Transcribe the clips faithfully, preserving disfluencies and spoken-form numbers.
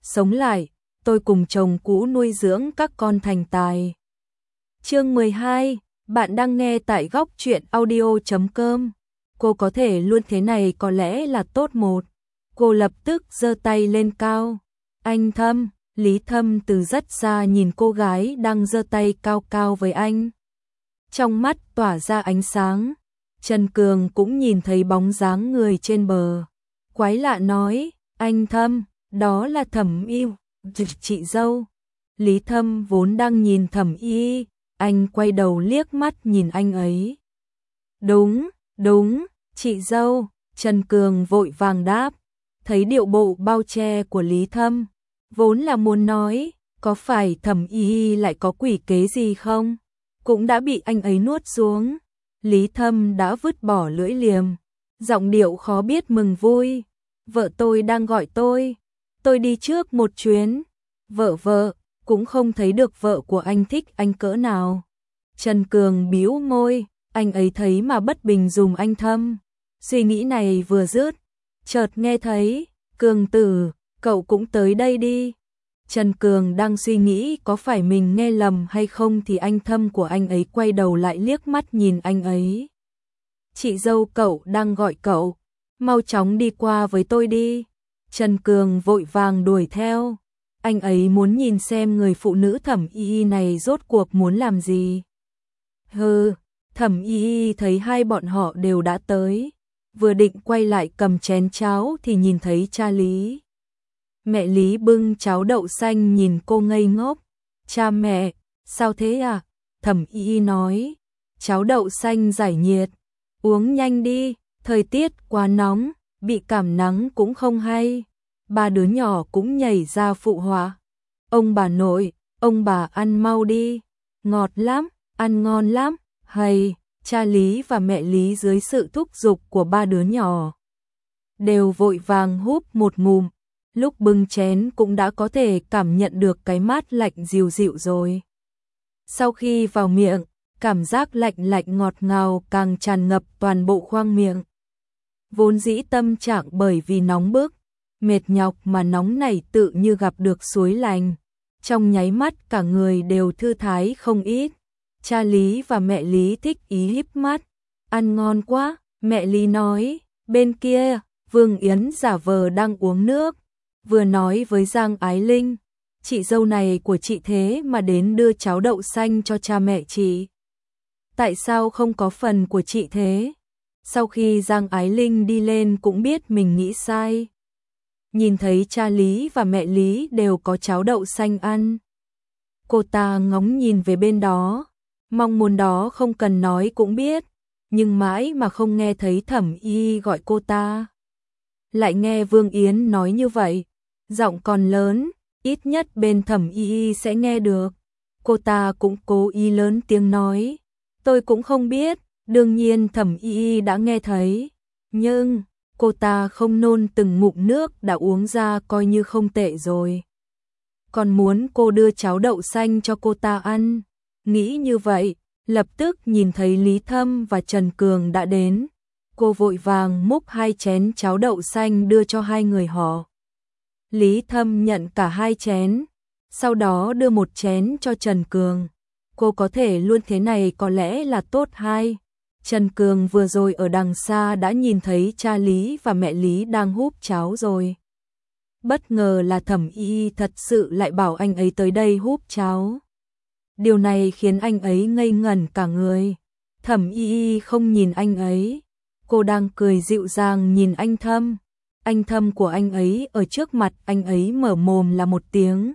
sống lại, tôi cùng chồng cũ nuôi dưỡng các con thành tài. Chương mười hai, bạn đang nghe tại góc truyện audio chấm com. Cô có thể luôn thế này có lẽ là tốt một. Cô lập tức giơ tay lên cao. Anh Thâm, Lý Thâm từ rất xa nhìn cô gái đang giơ tay cao cao với anh. Trong mắt tỏa ra ánh sáng. Trần Cường cũng nhìn thấy bóng dáng người trên bờ. Quái lạ nói, anh Thâm, đó là Thẩm Y, chị dâu. Lý Thâm vốn đang nhìn Thẩm Y, anh quay đầu liếc mắt nhìn anh ấy. Đúng, đúng, chị dâu, Trần Cường vội vàng đáp. Thấy điệu bộ bao che của Lý Thâm, vốn là muốn nói, có phải Thẩm Y lại có quỷ kế gì không? Cũng đã bị anh ấy nuốt xuống. Lý Thâm đã vứt bỏ lưỡi liềm, giọng điệu khó biết mừng vui. Vợ tôi đang gọi tôi, tôi đi trước một chuyến. Vợ vợ, cũng không thấy được vợ của anh thích anh cỡ nào. Trần Cường bĩu môi, anh ấy thấy mà bất bình dùm anh Thâm. Suy nghĩ này vừa dứt, chợt nghe thấy, Cường tử, cậu cũng tới đây đi. Trần Cường đang suy nghĩ có phải mình nghe lầm hay không thì anh Thâm của anh ấy quay đầu lại liếc mắt nhìn anh ấy. Chị dâu cậu đang gọi cậu, mau chóng đi qua với tôi đi. Trần Cường vội vàng đuổi theo. Anh ấy muốn nhìn xem người phụ nữ Thẩm Y này rốt cuộc muốn làm gì. Hừ, Thẩm Y thấy hai bọn họ đều đã tới. Vừa định quay lại cầm chén cháo thì nhìn thấy cha Lý. Mẹ Lý bưng cháo đậu xanh nhìn cô ngây ngốc. Cha mẹ, sao thế à? Thẩm Y nói. Cháo đậu xanh giải nhiệt. Uống nhanh đi, thời tiết quá nóng, bị cảm nắng cũng không hay. Ba đứa nhỏ cũng nhảy ra phụ họa. Ông bà nội, ông bà ăn mau đi. Ngọt lắm, ăn ngon lắm. Hay, cha Lý và mẹ Lý dưới sự thúc giục của ba đứa nhỏ đều vội vàng húp một ngụm. Lúc bưng chén cũng đã có thể cảm nhận được cái mát lạnh dịu dịu rồi. Sau khi vào miệng, cảm giác lạnh lạnh ngọt ngào càng tràn ngập toàn bộ khoang miệng. Vốn dĩ tâm trạng bởi vì nóng bức, mệt nhọc mà nóng này tự như gặp được suối lành. Trong nháy mắt cả người đều thư thái không ít. Cha Lý và mẹ Lý thích ý híp mắt. Ăn ngon quá, mẹ Lý nói. Bên kia, Vương Yến giả vờ đang uống nước. Vừa nói với Giang Ái Linh, chị dâu này của chị thế mà đến đưa cháo đậu xanh cho cha mẹ chị. Tại sao không có phần của chị thế? Sau khi Giang Ái Linh đi lên cũng biết mình nghĩ sai. Nhìn thấy cha Lý và mẹ Lý đều có cháo đậu xanh ăn. Cô ta ngóng nhìn về bên đó, mong muốn đó không cần nói cũng biết, nhưng mãi mà không nghe thấy Thẩm Y gọi cô ta. Lại nghe Vương Yến nói như vậy, giọng còn lớn, ít nhất bên Thẩm Y sẽ nghe được. Cô ta cũng cố ý lớn tiếng nói, tôi cũng không biết, đương nhiên Thẩm Y đã nghe thấy, nhưng cô ta không nôn từng ngụm nước đã uống ra coi như không tệ rồi. Còn muốn cô đưa cháo đậu xanh cho cô ta ăn. Nghĩ như vậy, lập tức nhìn thấy Lý Thâm và Trần Cường đã đến. Cô vội vàng múc hai chén cháo đậu xanh đưa cho hai người họ. Lý Thâm nhận cả hai chén, sau đó đưa một chén cho Trần Cường. Cô có thể luôn thế này có lẽ là tốt hay. Trần Cường vừa rồi ở đằng xa đã nhìn thấy cha Lý và mẹ Lý đang húp cháo rồi. Bất ngờ là Thẩm Y thật sự lại bảo anh ấy tới đây húp cháo. Điều này khiến anh ấy ngây ngẩn cả người. Thẩm Y không nhìn anh ấy. Cô đang cười dịu dàng nhìn anh Thâm. Anh Thâm của anh ấy ở trước mặt anh ấy mở mồm là một tiếng.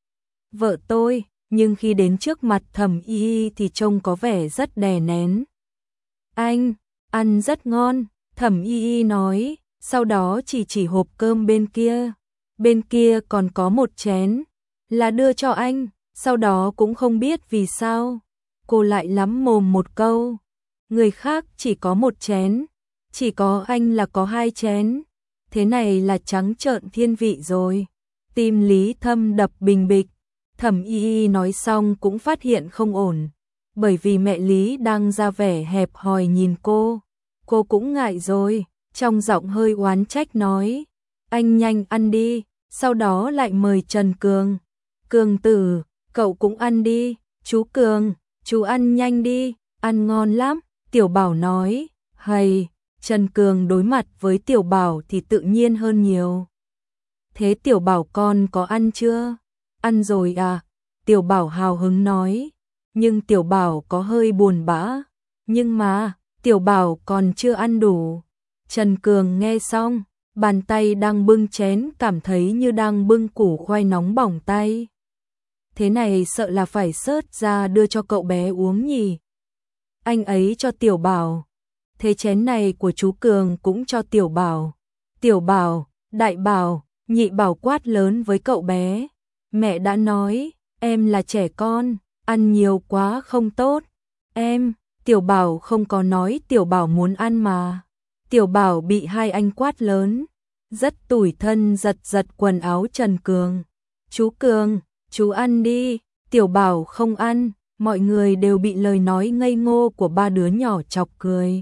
Vợ tôi, nhưng khi đến trước mặt Thẩm Y thì trông có vẻ rất đè nén. Anh, ăn rất ngon, Thẩm Y nói, sau đó chỉ chỉ hộp cơm bên kia. Bên kia còn có một chén, là đưa cho anh, sau đó cũng không biết vì sao. Cô lại lắm mồm một câu, người khác chỉ có một chén, chỉ có anh là có hai chén. Thế này là trắng trợn thiên vị rồi. Tim Lý Thâm đập bình bịch. Thẩm Y nói xong cũng phát hiện không ổn, bởi vì mẹ Lý đang ra vẻ hẹp hòi nhìn cô. Cô cũng ngại rồi, trong giọng hơi oán trách nói, anh nhanh ăn đi, sau đó lại mời Trần Cường. Cường tử, cậu cũng ăn đi, chú Cường, chú ăn nhanh đi, ăn ngon lắm, Tiểu Bảo nói, hay, Trần Cường đối mặt với Tiểu Bảo thì tự nhiên hơn nhiều. Thế Tiểu Bảo con có ăn chưa? Ăn rồi à? Tiểu Bảo hào hứng nói, nhưng Tiểu Bảo có hơi buồn bã, nhưng mà, Tiểu Bảo còn chưa ăn đủ. Trần Cường nghe xong, bàn tay đang bưng chén cảm thấy như đang bưng củ khoai nóng bỏng tay. Thế này sợ là phải xớt ra đưa cho cậu bé uống nhỉ. Anh ấy cho Tiểu Bảo. Thế chén này của chú Cường cũng cho Tiểu Bảo. Tiểu Bảo, Đại Bảo, Nhị Bảo quát lớn với cậu bé. Mẹ đã nói, em là trẻ con, ăn nhiều quá không tốt. Em, Tiểu Bảo không có nói Tiểu Bảo muốn ăn mà. Tiểu Bảo bị hai anh quát lớn, rất tủi thân giật giật quần áo Trần Cường. Chú Cường, chú ăn đi, Tiểu Bảo không ăn, mọi người đều bị lời nói ngây ngô của ba đứa nhỏ chọc cười.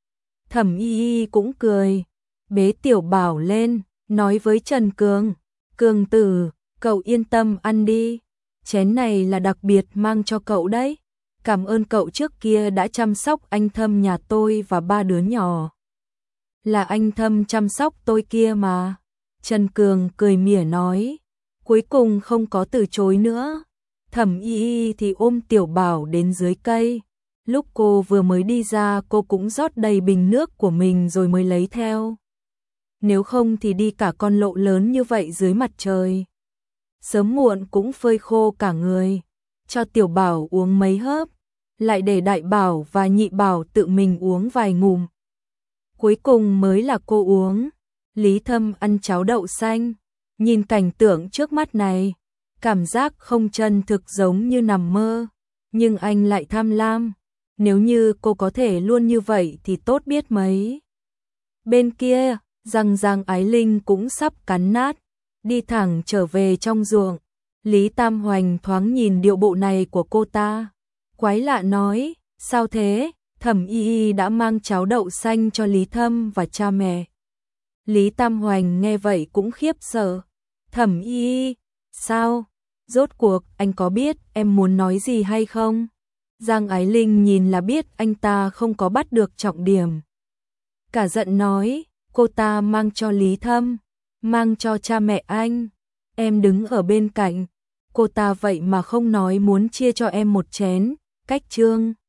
Thẩm Y Y cũng cười, bế Tiểu Bảo lên, nói với Trần Cường, Cường tử, cậu yên tâm ăn đi, chén này là đặc biệt mang cho cậu đấy. Cảm ơn cậu trước kia đã chăm sóc anh Thâm nhà tôi và ba đứa nhỏ. Là anh Thâm chăm sóc tôi kia mà. Trần Cường cười mỉa nói, cuối cùng không có từ chối nữa. Thẩm Y Y thì ôm Tiểu Bảo đến dưới cây. Lúc cô vừa mới đi ra cô cũng rót đầy bình nước của mình rồi mới lấy theo. Nếu không thì đi cả con lộ lớn như vậy dưới mặt trời. Sớm muộn cũng phơi khô cả người. Cho Tiểu Bảo uống mấy hớp, lại để Đại Bảo và Nhị Bảo tự mình uống vài ngụm. Cuối cùng mới là cô uống. Lý Thâm ăn cháo đậu xanh, nhìn cảnh tượng trước mắt này, cảm giác không chân thực giống như nằm mơ, nhưng anh lại tham lam. Nếu như cô có thể luôn như vậy thì tốt biết mấy. Bên kia, răng răng Ái Linh cũng sắp cắn nát, đi thẳng trở về trong ruộng. Lý Tam Hoành thoáng nhìn điệu bộ này của cô ta, quái lạ nói, sao thế? Thẩm Y Y đã mang cháo đậu xanh cho Lý Thâm và cha mẹ. Lý Tam Hoành nghe vậy cũng khiếp sợ. Thẩm Y Y, sao? Rốt cuộc anh có biết em muốn nói gì hay không? Giang Ái Linh nhìn là biết anh ta không có bắt được trọng điểm. Cả giận nói, cô ta mang cho Lý Thâm, mang cho cha mẹ anh. Em đứng ở bên cạnh, cô ta vậy mà không nói muốn chia cho em một chén, cách trương.